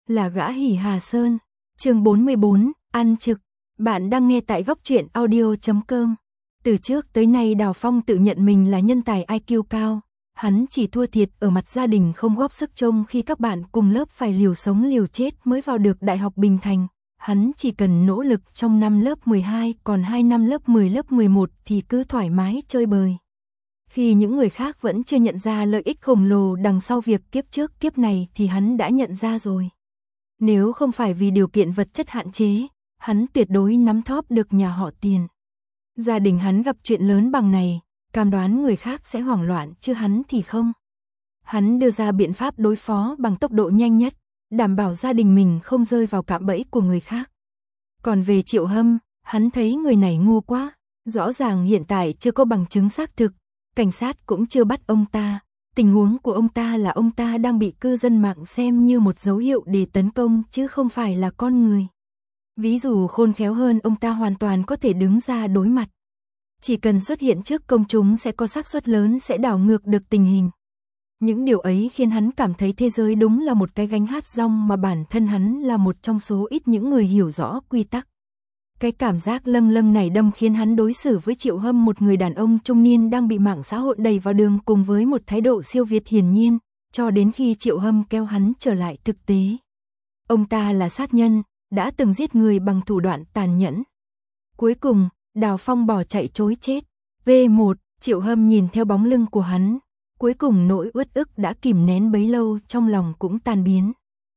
là gã Hỉ Hà Sơn. Chương 44, ăn trực. Bạn đang nghe tại goctruyện.audio.com. Từ trước tới nay Đào Phong tự nhận mình là nhân tài IQ cao. Hắn chỉ thua thiệt ở mặt gia đình không góp sức trông khi các bạn cùng lớp phải liều sống liều chết mới vào được Đại học Bình Thành. Hắn chỉ cần nỗ lực trong năm lớp 12, còn 2 năm lớp 10 lớp 11 thì cứ thoải mái chơi bời. Khi những người khác vẫn chưa nhận ra lợi ích khổng lồ đằng sau việc kiếp trước kiếp này thì hắn đã nhận ra rồi. Nếu không phải vì điều kiện vật chất hạn chế, hắn tuyệt đối nắm thóp được nhà họ Tiền. Gia đình hắn gặp chuyện lớn bằng này, cam đoán người khác sẽ hoảng loạn chứ hắn thì không. Hắn đưa ra biện pháp đối phó bằng tốc độ nhanh nhất, đảm bảo gia đình mình không rơi vào cạm bẫy của người khác. Còn về Triệu Hâm, hắn thấy người này ngu quá, rõ ràng hiện tại chưa có bằng chứng xác thực, cảnh sát cũng chưa bắt ông ta. Tình huống của ông ta là ông ta đang bị cư dân mạng xem như một dấu hiệu để tấn công chứ không phải là con người. Ví dụ khôn khéo hơn ông ta hoàn toàn có thể đứng ra đối mặt. Chỉ cần xuất hiện trước công chúng sẽ có xác suất lớn sẽ đảo ngược được tình hình. Những điều ấy khiến hắn cảm thấy thế giới đúng là một cái gánh hát rong mà bản thân hắn là một trong số ít những người hiểu rõ quy tắc. Cái cảm giác lâng lâng này đâm khiến hắn đối xử với Triệu Hâm, một người đàn ông trung niên đang bị mạng xã hội đẩy vào đường, cùng với một thái độ siêu việt hiển nhiên, cho đến khi Triệu Hâm kéo hắn trở lại thực tế. Ông ta là sát nhân, đã từng giết người bằng thủ đoạn tàn nhẫn. Cuối cùng, Đào Phong bỏ chạy trối chết. V1, Triệu Hâm nhìn theo bóng lưng của hắn, cuối cùng nỗi uất ức đã kìm nén bấy lâu trong lòng cũng tan biến.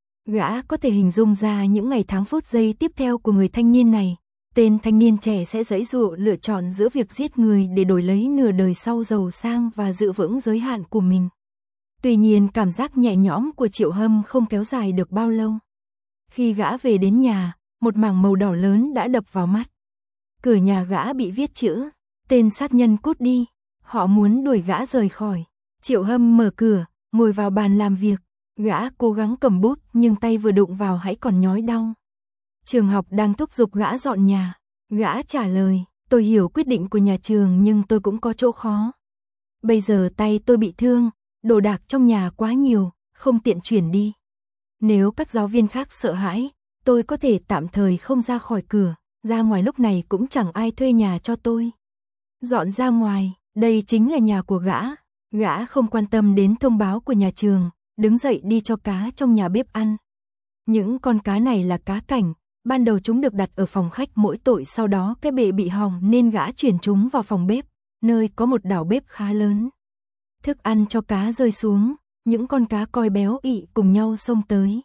Gã có thể hình dung ra những ngày tháng phút giây tiếp theo của người thanh niên này. Tên thanh niên trẻ sẽ giãy giụa lựa chọn giữa việc giết người để đổi lấy nửa đời sau giàu sang và giữ vững giới hạn của mình. Tuy nhiên cảm giác nhẹ nhõm của Triệu Hâm không kéo dài được bao lâu. Khi gã về đến nhà, một mảng màu đỏ lớn đã đập vào mắt. Cửa nhà gã bị viết chữ: tên sát nhân cút đi. Họ muốn đuổi gã rời khỏi. Triệu Hâm mở cửa, ngồi vào bàn làm việc. Gã cố gắng cầm bút nhưng tay vừa đụng vào hãy còn nhói đau. Trường học đang thúc giục gã dọn nhà. Gã trả lời: tôi hiểu quyết định của nhà trường nhưng tôi cũng có chỗ khó. Bây giờ tay tôi bị thương, đồ đạc trong nhà quá nhiều, không tiện chuyển đi. Nếu các giáo viên khác sợ hãi, tôi có thể tạm thời không ra khỏi cửa, ra ngoài lúc này cũng chẳng ai thuê nhà cho tôi. Dọn ra ngoài, đây chính là nhà của gã. Gã không quan tâm đến thông báo của nhà trường, đứng dậy đi cho cá trong nhà bếp ăn. Những con cá này là cá cảnh. Ban đầu chúng được đặt ở phòng khách mỗi tội, sau đó cái bể bị hỏng nên gã chuyển chúng vào phòng bếp, nơi có một đảo bếp khá lớn. Thức ăn cho cá rơi xuống, những con cá coi béo ị cùng nhau xông tới.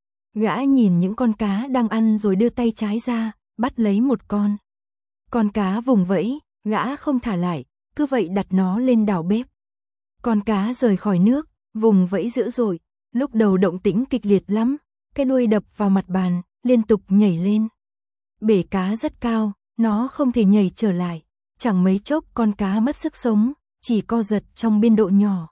Gã nhìn những con cá đang ăn rồi đưa tay trái ra, bắt lấy một con. Con cá vùng vẫy, gã không thả lại, cứ vậy đặt nó lên đảo bếp. Con cá rời khỏi nước, vùng vẫy dữ dội, lúc đầu động tĩnh kịch liệt lắm, cái đuôi đập vào mặt bàn, liên tục nhảy lên. Bể cá rất cao, nó không thể nhảy trở lại. Chẳng mấy chốc con cá mất sức sống, chỉ co giật trong biên độ nhỏ.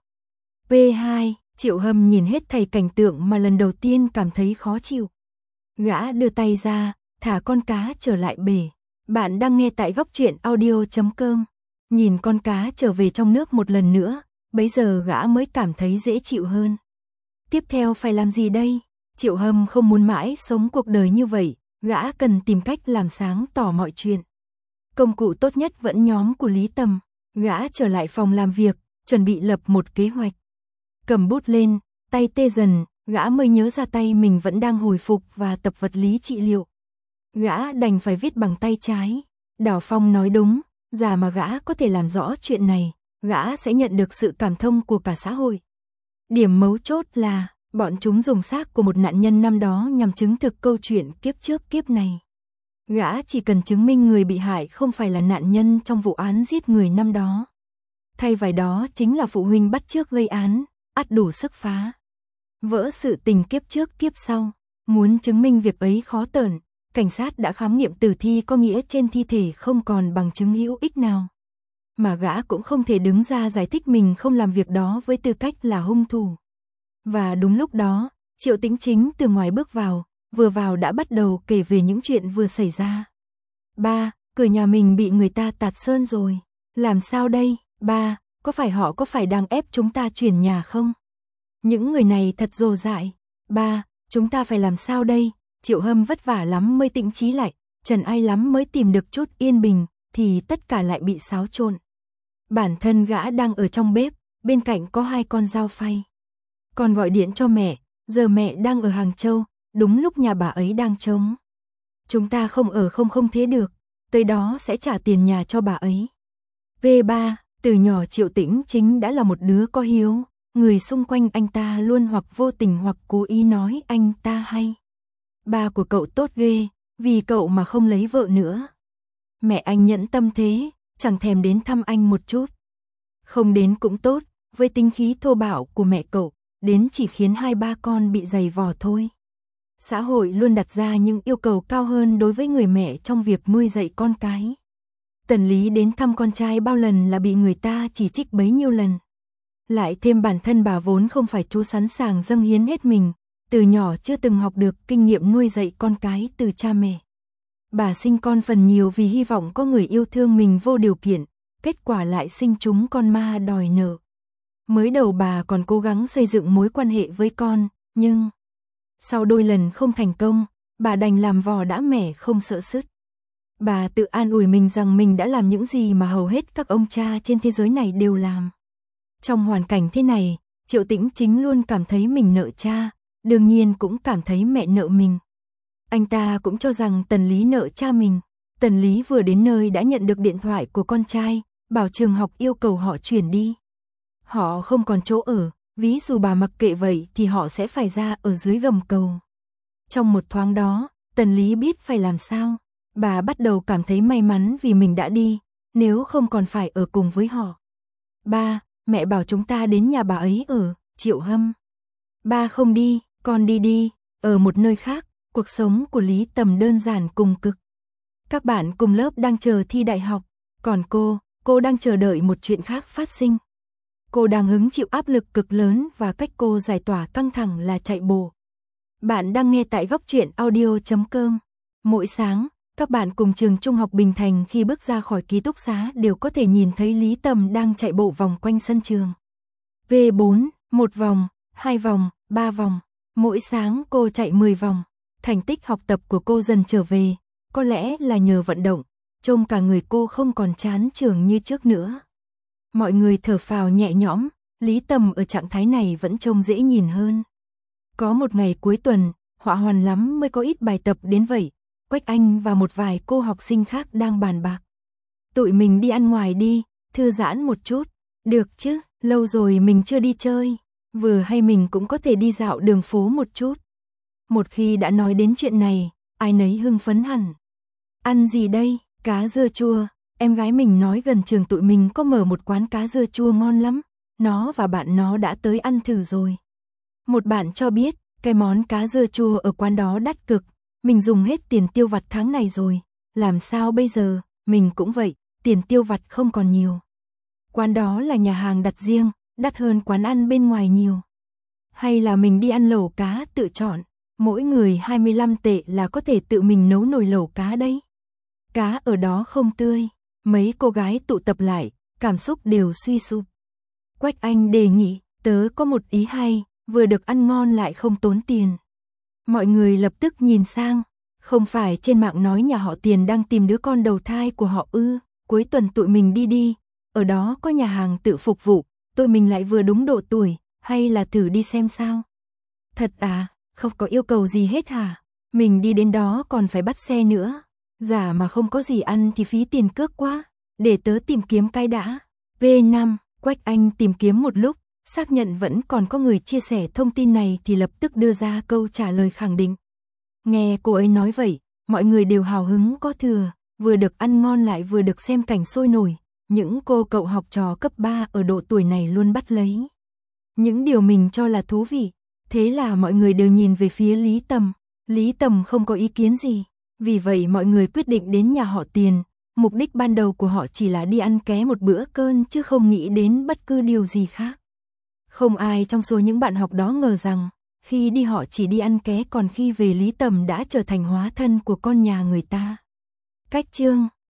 P2, Triệu Hâm nhìn hết thảy cảnh tượng mà lần đầu tiên cảm thấy khó chịu. Gã đưa tay ra, thả con cá trở lại bể. Bạn đang nghe tại goctruyện.audio.com. Nhìn con cá trở về trong nước một lần nữa, bấy giờ gã mới cảm thấy dễ chịu hơn. Tiếp theo phải làm gì đây? Triệu Hâm không muốn mãi sống cuộc đời như vậy, gã cần tìm cách làm sáng tỏ mọi chuyện. Công cụ tốt nhất vẫn nhóm của Lý Tầm. Gã trở lại phòng làm việc, chuẩn bị lập một kế hoạch. Cầm bút lên, tay tê dần, gã mới nhớ ra tay mình vẫn đang hồi phục và tập vật lý trị liệu. Gã đành phải viết bằng tay trái. Đào Phong nói đúng, giả mà gã có thể làm rõ chuyện này, gã sẽ nhận được sự cảm thông của cả xã hội. Điểm mấu chốt là bọn chúng dùng xác của một nạn nhân năm đó nhằm chứng thực câu chuyện kiếp trước kiếp này. Gã chỉ cần chứng minh người bị hại không phải là nạn nhân trong vụ án giết người năm đó. Thay vào đó chính là phụ huynh bắt chước gây án, ắt đủ sức phá vỡ sự tình kiếp trước kiếp sau. Muốn chứng minh việc ấy khó tởn, cảnh sát đã khám nghiệm tử thi, có nghĩa trên thi thể không còn bằng chứng hữu ích nào. Mà gã cũng không thể đứng ra giải thích mình không làm việc đó với tư cách là hung thủ. Và đúng lúc đó, Triệu Tĩnh Chính từ ngoài bước vào, vừa vào đã bắt đầu kể về những chuyện vừa xảy ra. Ba, cửa nhà mình bị người ta tạt sơn rồi. Làm sao đây? Ba, có phải đang ép chúng ta chuyển nhà không? Những người này thật rồ dại. Ba, Chúng ta phải làm sao đây? Triệu Hâm vất vả lắm mới tĩnh trí lại, trần ai lắm mới tìm được chút yên bình, thì tất cả lại bị xáo trộn. Bản thân gã đang ở trong bếp, bên cạnh có 2 con dao phay. Còn gọi điện cho mẹ, giờ mẹ đang ở Hàng Châu, đúng lúc nhà bà ấy đang trống. Chúng ta không ở không thế được, tới đó sẽ trả tiền nhà cho bà ấy. V3, từ nhỏ Triệu Tĩnh Chính đã là một đứa có hiếu, người xung quanh anh ta luôn hoặc vô tình hoặc cố ý nói anh ta hay. Ba của cậu tốt ghê, vì cậu mà không lấy vợ nữa. Mẹ anh nhẫn tâm thế, chẳng thèm đến thăm anh một chút. Không đến cũng tốt, với tính khí thô bạo của mẹ cậu, đến chỉ khiến 2-3 con bị dày vò thôi. Xã hội luôn đặt ra những yêu cầu cao hơn đối với người mẹ trong việc nuôi dạy con cái. Tần Lý đến thăm con trai bao lần là bị người ta chỉ trích bấy nhiêu lần. Lại thêm bản thân bà vốn không phải chú sẵn sàng dâng hiến hết mình, từ nhỏ chưa từng học được kinh nghiệm nuôi dạy con cái từ cha mẹ. Bà sinh con phần nhiều vì hy vọng có người yêu thương mình vô điều kiện, kết quả lại sinh chúng con ma đòi nợ. Mới đầu bà còn cố gắng xây dựng mối quan hệ với con, nhưng sau đôi lần không thành công, bà đành làm vò đã mẻ không sợ sứt. Bà tự an ủi mình rằng mình đã làm những gì mà hầu hết các ông cha trên thế giới này đều làm. Trong hoàn cảnh thế này, Triệu Tĩnh Chính luôn cảm thấy mình nợ cha, đương nhiên cũng cảm thấy mẹ nợ mình. Anh ta cũng cho rằng Tần Lý nợ cha mình. Tần Lý vừa đến nơi đã nhận được điện thoại của con trai, bảo trường học yêu cầu họ chuyển đi. Họ không còn chỗ ở, ví dụ bà mặc kệ vậy thì họ sẽ phải ra ở dưới gầm cầu. Trong một thoáng đó, Tần Lý biết phải làm sao. Bà bắt đầu cảm thấy may mắn vì mình đã đi, nếu không còn phải ở cùng với họ. Ba, mẹ bảo chúng ta đến nhà bà ấy ở, Triệu Hâm. Ba không đi, con đi, ở một nơi khác, cuộc sống của Lý Tầm đơn giản cùng cực. Các bạn cùng lớp đang chờ thi đại học, còn cô đang chờ đợi một chuyện khác phát sinh. Cô đang hứng chịu áp lực cực lớn và cách cô giải tỏa căng thẳng là chạy bộ. Bạn đang nghe tại Góc Truyện Audio.com. Mỗi sáng, các bạn cùng trường Trung học Bình Thành khi bước ra khỏi ký túc xá đều có thể nhìn thấy Lý Tầm đang chạy bộ vòng quanh sân trường. V4, 1 vòng, 2 vòng, 3 vòng. Mỗi sáng cô chạy 10 vòng. Thành tích học tập của cô dần trở về, có lẽ là nhờ vận động, trông cả người cô không còn chán trường như trước nữa. Mọi người thở phào nhẹ nhõm, Lý Tầm ở trạng thái này vẫn trông dễ nhìn hơn. Có một ngày cuối tuần, họa hoàn lắm mới có ít bài tập đến vậy. Quách Anh và một vài cô học sinh khác đang bàn bạc. Tụi mình đi ăn ngoài đi, thư giãn một chút. Được chứ, lâu rồi mình chưa đi chơi. Vừa hay mình cũng có thể đi dạo đường phố một chút. Một khi đã nói đến chuyện này, ai nấy hưng phấn hẳn. Ăn gì đây? Cá dưa chua. Em gái mình nói gần trường tụi mình có mở một quán cá dưa chua ngon lắm. Nó và bạn nó đã tới ăn thử rồi. Một bạn cho biết, cái món cá dưa chua ở quán đó đắt cực. Mình dùng hết tiền tiêu vặt tháng này rồi. Làm sao bây giờ? Mình cũng vậy, tiền tiêu vặt không còn nhiều. Quán đó là nhà hàng đặt riêng, đắt hơn quán ăn bên ngoài nhiều. Hay là mình đi ăn lẩu cá tự chọn, mỗi người 25 tệ là có thể tự mình nấu nồi lẩu cá đấy. Cá ở đó không tươi, mấy cô gái tụ tập lại, cảm xúc đều suy sụp. Quách Anh đề nghị, tớ có một ý hay, vừa được ăn ngon lại không tốn tiền. Mọi người lập tức nhìn sang, không phải trên mạng nói nhà họ Tiền đang tìm đứa con đầu thai của họ ư? Cuối tuần tụi mình đi, ở đó có nhà hàng tự phục vụ, tụi mình lại vừa đúng độ tuổi, hay là thử đi xem sao? Thật à, không có yêu cầu gì hết hả? Mình đi đến đó còn phải bắt xe nữa. Giả mà không có gì ăn thì phí tiền cước quá, để tớ tìm kiếm cái đã. V5, Quách Anh tìm kiếm một lúc, xác nhận vẫn còn có người chia sẻ thông tin này thì lập tức đưa ra câu trả lời khẳng định. Nghe cô ấy nói vậy, mọi người đều hào hứng có thừa, vừa được ăn ngon lại vừa được xem cảnh sôi nổi. Những cô cậu học trò cấp 3 ở độ tuổi này luôn bắt lấy những điều mình cho là thú vị. Thế là mọi người đều nhìn về phía Lý Tầm. Lý Tầm không có ý kiến gì. Vì vậy mọi người quyết định đến nhà họ Tiền. Mục đích ban đầu của họ chỉ là đi ăn ké một bữa cơm chứ không nghĩ đến bất cứ điều gì khác. Không ai trong số những bạn học đó ngờ rằng khi đi họ chỉ đi ăn ké, còn khi về Lý Tầm đã trở thành hóa thân của con nhà người ta. Cách chương